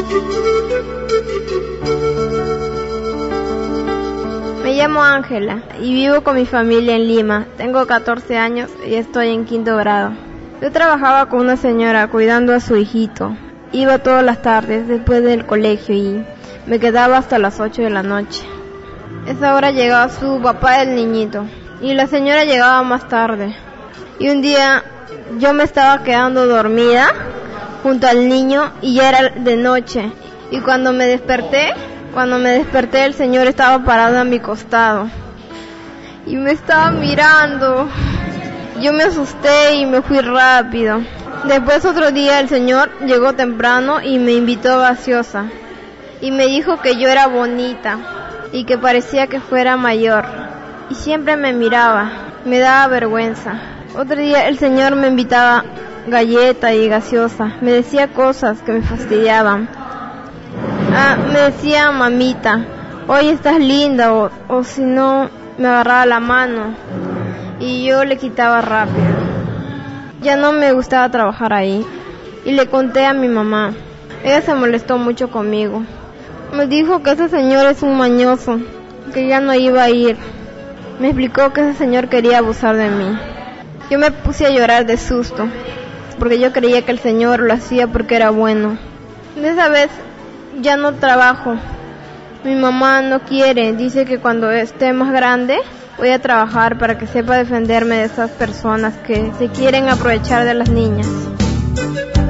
Me llamo Ángela y vivo con mi familia en Lima. Tengo 14 años y estoy en 5º grado. Yo trabajaba con una señora cuidando a su hijito. Iba todas las tardes después del colegio y me quedaba hasta las 8 de la noche. A esa hora llegaba su papá del niñito y la señora llegaba más tarde. Y un día yo me estaba quedando dormida junto al niño y ya era de noche. Y cuando me desperté el señor estaba parado a mi costado y me estaba mirando. Yo me asusté y me fui rápido. Después otro día el señor llegó temprano y me invitó a gaseosa y me dijo que yo era bonita y que parecía que fuera mayor y siempre me miraba, me daba vergüenza. Otro día el señor me invitaba galleta y gaseosa, me decía cosas que me fastidiaban. Me decía mamita, hoy estás linda, o si no me agarraba la mano y yo le quitaba rápido. Ya no me gustaba trabajar ahí y le conté a mi mamá. Ella se molestó mucho conmigo. Me dijo que ese señor es un mañoso, que ya no iba a ir. Me explicó que ese señor quería abusar de mí. Yo me puse a llorar de susto, porque yo creía que el señor lo hacía porque era bueno. De esa vez ya no trabajo. Mi mamá no quiere, dice que cuando esté más grande voy a trabajar para que sepa defenderme de esas personas que se quieren aprovechar de las niñas.